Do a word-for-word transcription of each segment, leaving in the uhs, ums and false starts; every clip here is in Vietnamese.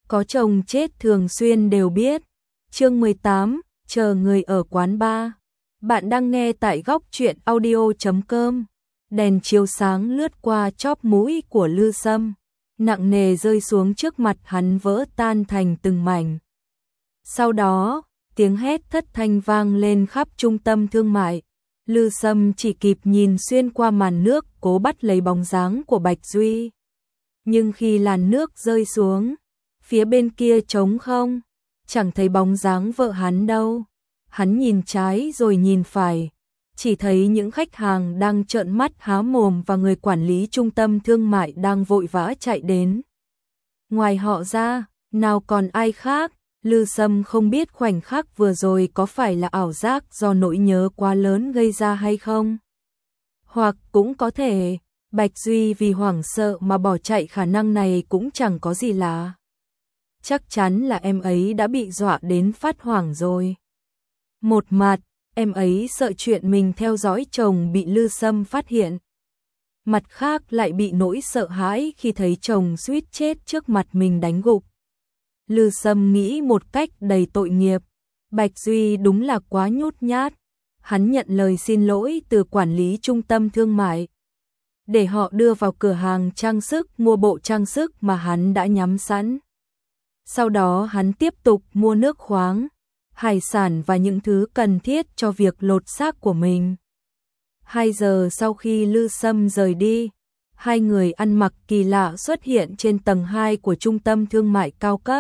có chồng chết thường xuyên đều biết. Chương mười tám, chờ người ở quán bar. Bạn đang nghe tại góc truyện audio chấm com. Đèn chiếu sáng lướt qua chóp mũi của Lư Sâm, nặng nề rơi xuống trước mặt hắn, vỡ tan thành từng mảnh. Sau đó, tiếng hét thất thanh vang lên khắp trung tâm thương mại. Lư Sâm chỉ kịp nhìn xuyên qua màn nước, cố bắt lấy bóng dáng của Bạch Duy. Nhưng khi làn nước rơi xuống, phía bên kia trống không, chẳng thấy bóng dáng vợ hắn đâu. Hắn nhìn trái rồi nhìn phải, chỉ thấy những khách hàng đang trợn mắt há mồm và người quản lý trung tâm thương mại đang vội vã chạy đến. Ngoài họ ra, nào còn ai khác. Lư Sâm không biết khoảnh khắc vừa rồi có phải là ảo giác do nỗi nhớ quá lớn gây ra hay không. Hoặc cũng có thể, Bạch Duy vì hoảng sợ mà bỏ chạy, khả năng này cũng chẳng có gì lạ. Chắc chắn là em ấy đã bị dọa đến phát hoảng rồi. Một mặt, em ấy sợ chuyện mình theo dõi chồng bị Lư Sâm phát hiện. Mặt khác lại bị nỗi sợ hãi khi thấy chồng suýt chết trước mặt mình đánh gục. Lư Sâm nghĩ một cách đầy tội nghiệp, Bạch Duy đúng là quá nhút nhát. Hắn nhận lời xin lỗi từ quản lý trung tâm thương mại, để họ đưa vào cửa hàng trang sức mua bộ trang sức mà hắn đã nhắm sẵn. Sau đó hắn tiếp tục mua nước khoáng, hải sản và những thứ cần thiết cho việc lột xác của mình. Hai giờ sau khi Lư Sâm rời đi, hai người ăn mặc kỳ lạ xuất hiện trên tầng hai của trung tâm thương mại cao cấp.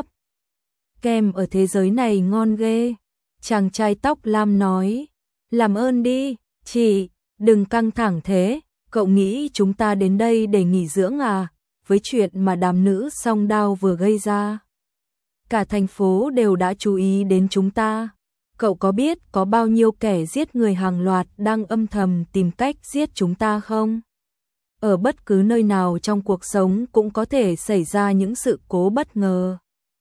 Kem ở thế giới này ngon ghê, chàng trai tóc lam nói. Làm ơn đi, chị, đừng căng thẳng thế, cậu nghĩ chúng ta đến đây để nghỉ dưỡng à, với chuyện mà đám nữ song đao vừa gây ra. Cả thành phố đều đã chú ý đến chúng ta. Cậu có biết có bao nhiêu kẻ giết người hàng loạt đang âm thầm tìm cách giết chúng ta không? Ở bất cứ nơi nào trong cuộc sống cũng có thể xảy ra những sự cố bất ngờ.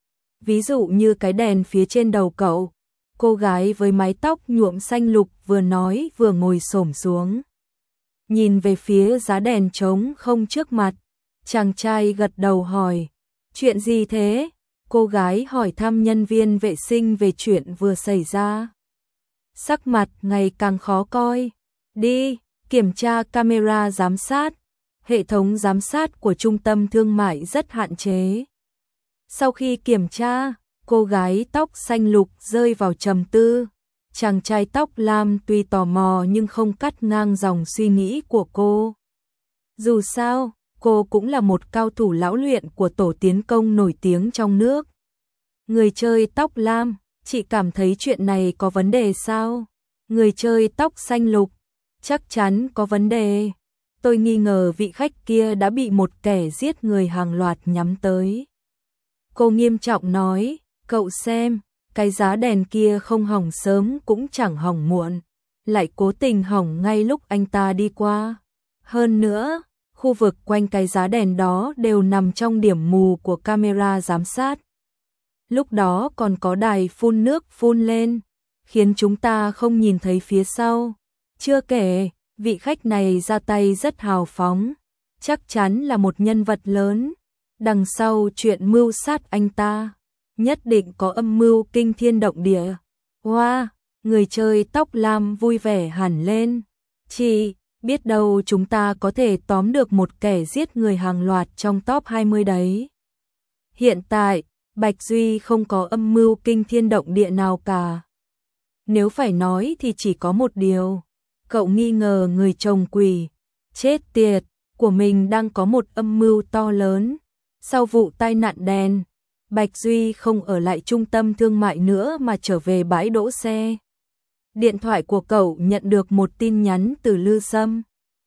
Ví dụ như cái đèn phía trên đầu cậu. Cô gái với mái tóc nhuộm xanh lục vừa nói vừa ngồi xổm xuống, nhìn về phía giá đèn trống không trước mặt. Chàng trai gật đầu hỏi, chuyện gì thế? Cô gái hỏi thăm nhân viên vệ sinh về chuyện vừa xảy ra. Sắc mặt ngày càng khó coi. Đi, kiểm tra camera giám sát. Hệ thống giám sát của trung tâm thương mại rất hạn chế. Sau khi kiểm tra, cô gái tóc xanh lục rơi vào trầm tư. Chàng trai tóc lam tuy tò mò nhưng không cắt ngang dòng suy nghĩ của cô. Dù sao, cô cũng là một cao thủ lão luyện của tổ tiến công nổi tiếng trong nước. Người chơi tóc lam, chị cảm thấy chuyện này có vấn đề sao? Người chơi tóc xanh lục, chắc chắn có vấn đề. Tôi nghi ngờ vị khách kia đã bị một kẻ giết người hàng loạt nhắm tới. Cô nghiêm trọng nói, cậu xem, cái giá đèn kia không hỏng sớm cũng chẳng hỏng muộn, lại cố tình hỏng ngay lúc anh ta đi qua. Hơn nữa, khu vực quanh cái giá đèn đó đều nằm trong điểm mù của camera giám sát. Lúc đó còn có đài phun nước phun lên, khiến chúng ta không nhìn thấy phía sau. Chưa kể, vị khách này ra tay rất hào phóng, chắc chắn là một nhân vật lớn. Đằng sau chuyện mưu sát anh ta, nhất định có âm mưu kinh thiên động địa. Wow, người chơi tóc lam vui vẻ hẳn lên. Chị, biết đâu chúng ta có thể tóm được một kẻ giết người hàng loạt trong top hai mươi đấy. Hiện tại, Bạch Duy không có âm mưu kinh thiên động địa nào cả. Nếu phải nói thì chỉ có một điều. Cậu nghi ngờ người chồng quỷ, chết tiệt, của mình đang có một âm mưu to lớn. Sau vụ tai nạn đèn, Bạch Duy không ở lại trung tâm thương mại nữa mà trở về bãi đỗ xe. Điện thoại của cậu nhận được một tin nhắn từ Lư Sâm.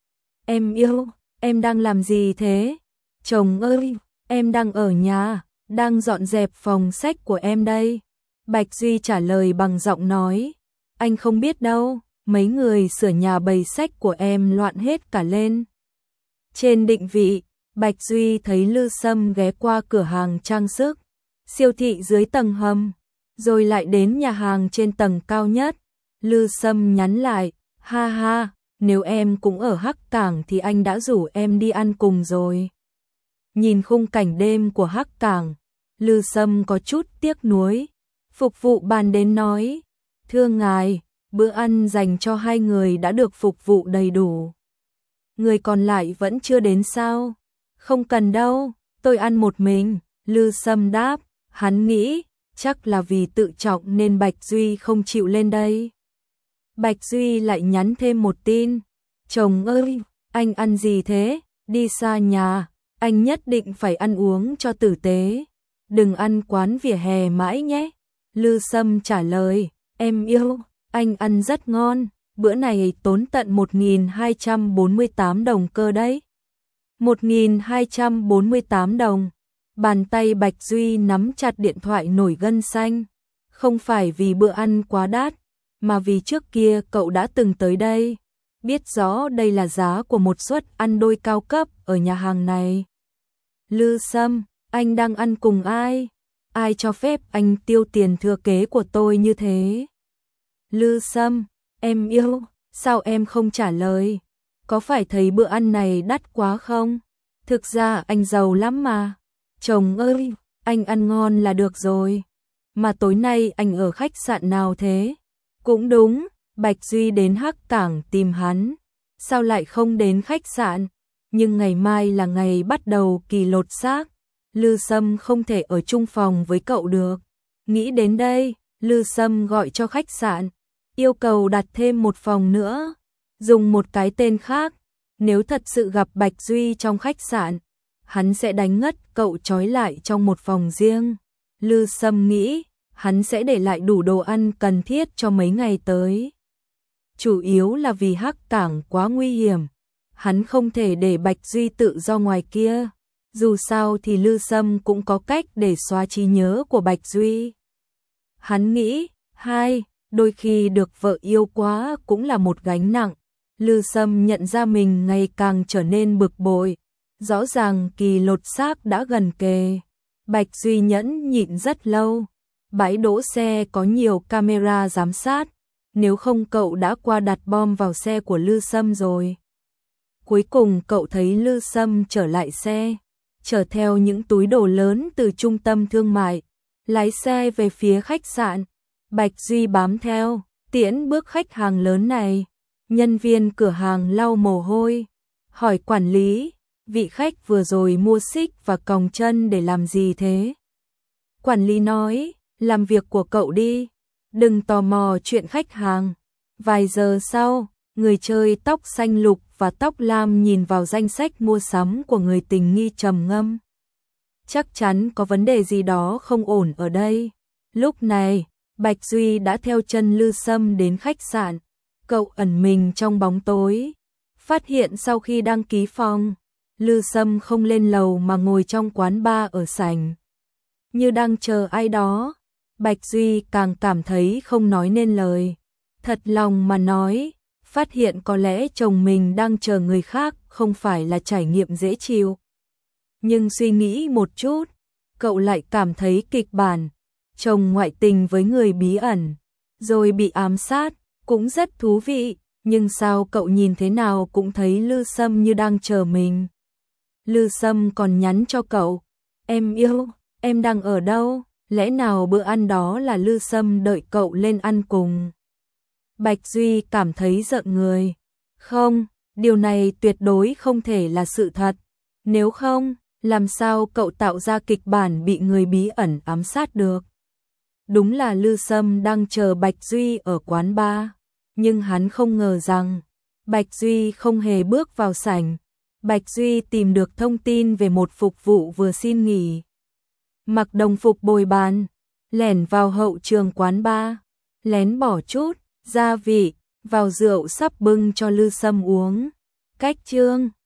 Em yêu, em đang làm gì thế? Chồng ơi, em đang ở nhà, đang dọn dẹp phòng sách của em đây. Bạch Duy trả lời bằng giọng nói, anh không biết đâu, mấy người sửa nhà bày sách của em loạn hết cả lên. Trên định vị, Bạch Duy thấy Lư Sâm ghé qua cửa hàng trang sức, siêu thị dưới tầng hầm, rồi lại đến nhà hàng trên tầng cao nhất. Lư Sâm nhắn lại, ha ha, nếu em cũng ở Hắc Cảng thì anh đã rủ em đi ăn cùng rồi. Nhìn khung cảnh đêm của Hắc Cảng, Lư Sâm có chút tiếc nuối. Phục vụ bàn đến nói, thưa ngài, bữa ăn dành cho hai người đã được phục vụ đầy đủ. Người còn lại vẫn chưa đến sao? Không cần đâu, tôi ăn một mình, Lư Sâm đáp, hắn nghĩ, chắc là vì tự trọng nên Bạch Duy không chịu lên đây. Bạch Duy lại nhắn thêm một tin, chồng ơi, anh ăn gì thế, đi xa nhà, anh nhất định phải ăn uống cho tử tế, đừng ăn quán vỉa hè mãi nhé. Lư Sâm trả lời, em yêu, anh ăn rất ngon, bữa này tốn tận một nghìn hai trăm bốn mươi tám đồng cơ đấy. một nghìn hai trăm bốn mươi tám đồng. Bàn tay Bạch Duy nắm chặt điện thoại nổi gân xanh. Không phải vì bữa ăn quá đắt, mà vì trước kia cậu đã từng tới đây, biết rõ đây là giá của một suất ăn đôi cao cấp ở nhà hàng này. Lư Sâm, anh đang ăn cùng ai? Ai cho phép anh tiêu tiền thừa kế của tôi như thế? Lư Sâm, em yêu, sao em không trả lời? Có phải thấy bữa ăn này đắt quá không? Thực ra anh giàu lắm mà. Chồng ơi, anh ăn ngon là được rồi. Mà tối nay anh ở khách sạn nào thế? Cũng đúng, Bạch Duy đến Hắc Cảng tìm hắn. Sao lại không đến khách sạn? Nhưng ngày mai là ngày bắt đầu kỳ lột xác. Lư Sâm không thể ở chung phòng với cậu được. Nghĩ đến đây, Lư Sâm gọi cho khách sạn, yêu cầu đặt thêm một phòng nữa, dùng một cái tên khác. Nếu thật sự gặp Bạch Duy trong khách sạn, hắn sẽ đánh ngất cậu trói lại trong một phòng riêng. Lư Sâm nghĩ, hắn sẽ để lại đủ đồ ăn cần thiết cho mấy ngày tới. Chủ yếu là vì Hắc Cảng quá nguy hiểm, hắn không thể để Bạch Duy tự do ngoài kia. Dù sao thì Lư Sâm cũng có cách để xóa trí nhớ của Bạch Duy. Hắn nghĩ, hai, đôi khi được vợ yêu quá cũng là một gánh nặng. Lư Sâm nhận ra mình ngày càng trở nên bực bội. Rõ ràng kỳ lột xác đã gần kề. Bạch Duy nhẫn nhịn rất lâu. Bãi đỗ xe có nhiều camera giám sát. Nếu không cậu đã qua đặt bom vào xe của Lư Sâm rồi. Cuối cùng cậu thấy Lư Sâm trở lại xe, chở theo những túi đồ lớn từ trung tâm thương mại, lái xe về phía khách sạn. Bạch Duy bám theo, tiễn bước khách hàng lớn này. Nhân viên cửa hàng lau mồ hôi, hỏi quản lý, vị khách vừa rồi mua xích và còng chân để làm gì thế? Quản lý nói, làm việc của cậu đi, đừng tò mò chuyện khách hàng. Vài giờ sau, người chơi tóc xanh lục và tóc lam nhìn vào danh sách mua sắm của người tình nghi trầm ngâm. Chắc chắn có vấn đề gì đó không ổn ở đây. Lúc này, Bạch Duy đã theo chân Lư Sâm đến khách sạn. Cậu ẩn mình trong bóng tối, phát hiện sau khi đăng ký phòng, Lư Sâm không lên lầu mà ngồi trong quán bar ở sảnh, như đang chờ ai đó. Bạch Duy càng cảm thấy không nói nên lời. Thật lòng mà nói, phát hiện có lẽ chồng mình đang chờ người khác không phải là trải nghiệm dễ chịu. Nhưng suy nghĩ một chút, cậu lại cảm thấy kịch bản chồng ngoại tình với người bí ẩn, rồi bị ám sát, cũng rất thú vị. Nhưng sao cậu nhìn thế nào cũng thấy Lư Sâm như đang chờ mình. Lư Sâm còn nhắn cho cậu, em yêu, em đang ở đâu? Lẽ nào bữa ăn đó là Lư Sâm đợi cậu lên ăn cùng? Bạch Duy cảm thấy giận người. Không, điều này tuyệt đối không thể là sự thật. Nếu không, làm sao cậu tạo ra kịch bản bị người bí ẩn ám sát được? Đúng là Lư Sâm đang chờ Bạch Duy ở quán bar, nhưng hắn không ngờ rằng Bạch Duy không hề bước vào sảnh. Bạch Duy tìm được thông tin về một phục vụ vừa xin nghỉ, mặc đồng phục bồi bàn, lẻn vào hậu trường quán bar, lén bỏ chút gia vị vào rượu sắp bưng cho Lư Sâm uống. Cách chương